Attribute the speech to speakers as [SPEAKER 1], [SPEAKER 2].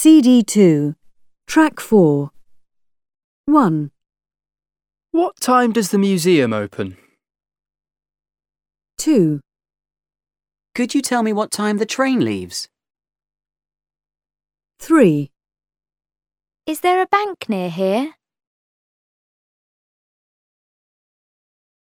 [SPEAKER 1] CD2, Track 4. 1,
[SPEAKER 2] What time does the museum open?
[SPEAKER 1] 2,
[SPEAKER 3] Could you tell me what time the train leaves?
[SPEAKER 1] 3,
[SPEAKER 4] Is there a bank near here?